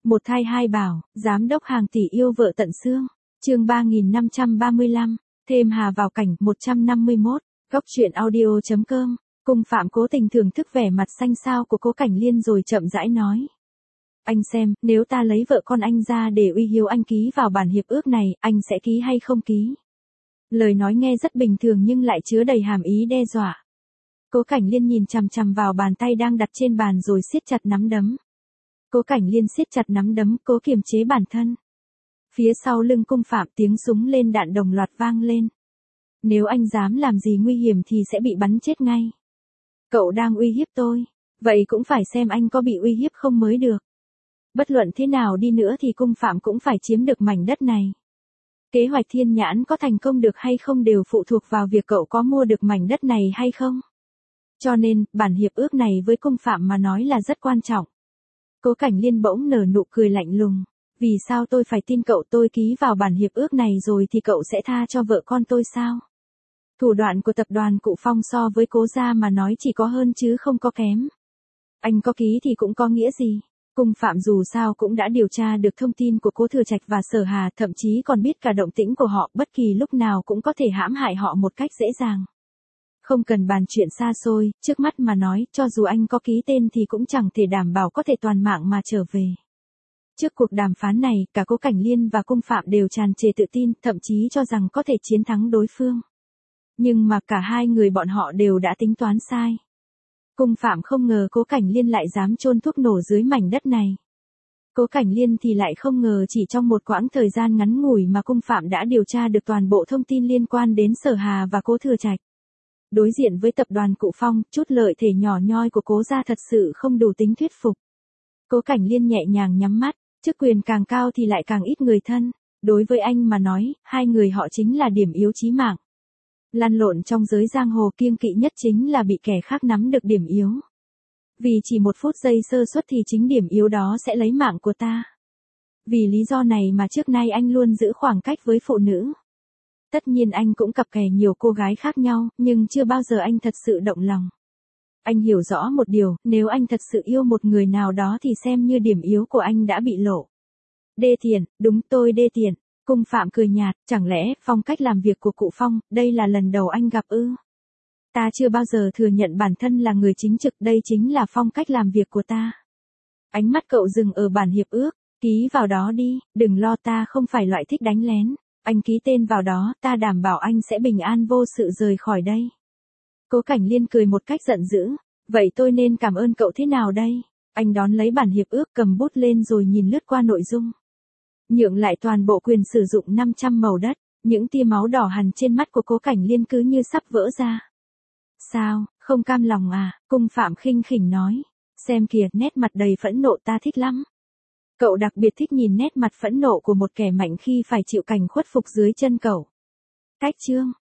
Một thai hai bảo, giám đốc hàng tỷ yêu vợ tận xương. Chương 3535, thêm Hà vào cảnh 151, góc truyện audio.com. Cung Phạm cố tình thưởng thức vẻ mặt xanh xao của Cố Cảnh Liên rồi chậm rãi nói. Anh xem, nếu ta lấy vợ con anh ra để uy hiếp anh ký vào bản hiệp ước này, anh sẽ ký hay không ký? Lời nói nghe rất bình thường nhưng lại chứa đầy hàm ý đe dọa. Cố Cảnh Liên nhìn chằm chằm vào bàn tay đang đặt trên bàn rồi siết chặt nắm đấm. Cố Cảnh Liên siết chặt nắm đấm, cố kiềm chế bản thân. Phía sau lưng Cung Phạm tiếng súng lên đạn đồng loạt vang lên. Nếu anh dám làm gì nguy hiểm thì sẽ bị bắn chết ngay. Cậu đang uy hiếp tôi, vậy cũng phải xem anh có bị uy hiếp không mới được. Bất luận thế nào đi nữa thì Cung Phạm cũng phải chiếm được mảnh đất này. Kế hoạch Thiên Nhãn có thành công được hay không đều phụ thuộc vào việc cậu có mua được mảnh đất này hay không. Cho nên, bản hiệp ước này với Cung Phạm mà nói là rất quan trọng. Cố Cảnh Liên bỗng nở nụ cười lạnh lùng. Vì sao tôi phải tin cậu? Tôi ký vào bản hiệp ước này rồi thì cậu sẽ tha cho vợ con tôi sao? Thủ đoạn của tập đoàn Cụ Phong so với Cố gia mà nói chỉ có hơn chứ không có kém. Anh có ký thì cũng có nghĩa gì? Cung Phạm dù sao cũng đã điều tra được thông tin của Cố Thừa Trạch và Sở Hà, thậm chí còn biết cả động tĩnh của họ, bất kỳ lúc nào cũng có thể hãm hại họ một cách dễ dàng. Không cần bàn chuyện xa xôi, trước mắt mà nói, cho dù anh có ký tên thì cũng chẳng thể đảm bảo có thể toàn mạng mà trở về. Trước cuộc đàm phán này, cả Cố Cảnh Liên và Cung Phạm đều tràn trề tự tin, thậm chí cho rằng có thể chiến thắng đối phương. Nhưng mà cả hai người bọn họ đều đã tính toán sai. Cung Phạm không ngờ Cố Cảnh Liên lại dám chôn thuốc nổ dưới mảnh đất này. Cố Cảnh Liên thì lại không ngờ chỉ trong một quãng thời gian ngắn ngủi mà Cung Phạm đã điều tra được toàn bộ thông tin liên quan đến Sở Hà và Cố Thừa Trạch. Đối diện với tập đoàn Cụ Phong, chút lợi thể nhỏ nhoi của Cố gia thật sự không đủ tính thuyết phục. Cố Cảnh Liên nhẹ nhàng nhắm mắt, chức quyền càng cao thì lại càng ít người thân. Đối với anh mà nói, hai người họ chính là điểm yếu chí mạng. Lăn lộn trong giới giang hồ kiêng kỵ nhất chính là bị kẻ khác nắm được điểm yếu. Vì chỉ một phút giây sơ suất thì chính điểm yếu đó sẽ lấy mạng của ta. Vì lý do này mà trước nay anh luôn giữ khoảng cách với phụ nữ. Tất nhiên anh cũng cặp kè nhiều cô gái khác nhau, nhưng chưa bao giờ anh thật sự động lòng. Anh hiểu rõ một điều, nếu anh thật sự yêu một người nào đó thì xem như điểm yếu của anh đã bị lộ. Đê tiện, đúng tôi đê tiện. Cung Phạm cười nhạt, chẳng lẽ phong cách làm việc của Cụ Phong, đây là lần đầu anh gặp ư? Ta chưa bao giờ thừa nhận bản thân là người chính trực, đây chính là phong cách làm việc của ta. Ánh mắt cậu dừng ở bản hiệp ước, ký vào đó đi, đừng lo, ta không phải loại thích đánh lén. Anh ký tên vào đó, ta đảm bảo anh sẽ bình an vô sự rời khỏi đây. Cố Cảnh Liên cười một cách giận dữ, vậy tôi nên cảm ơn cậu thế nào đây? Anh đón lấy bản hiệp ước, cầm bút lên rồi nhìn lướt qua nội dung. Nhượng lại toàn bộ quyền sử dụng 500 màu đất, những tia máu đỏ hằn trên mắt của Cố Cảnh Liên cứ như sắp vỡ ra. Sao, không cam lòng à? Cung Phạm khinh khỉnh nói. Xem kìa, nét mặt đầy phẫn nộ, ta thích lắm. Cậu đặc biệt thích nhìn nét mặt phẫn nộ của một kẻ mạnh khi phải chịu cảnh khuất phục dưới chân cậu. Cách chương.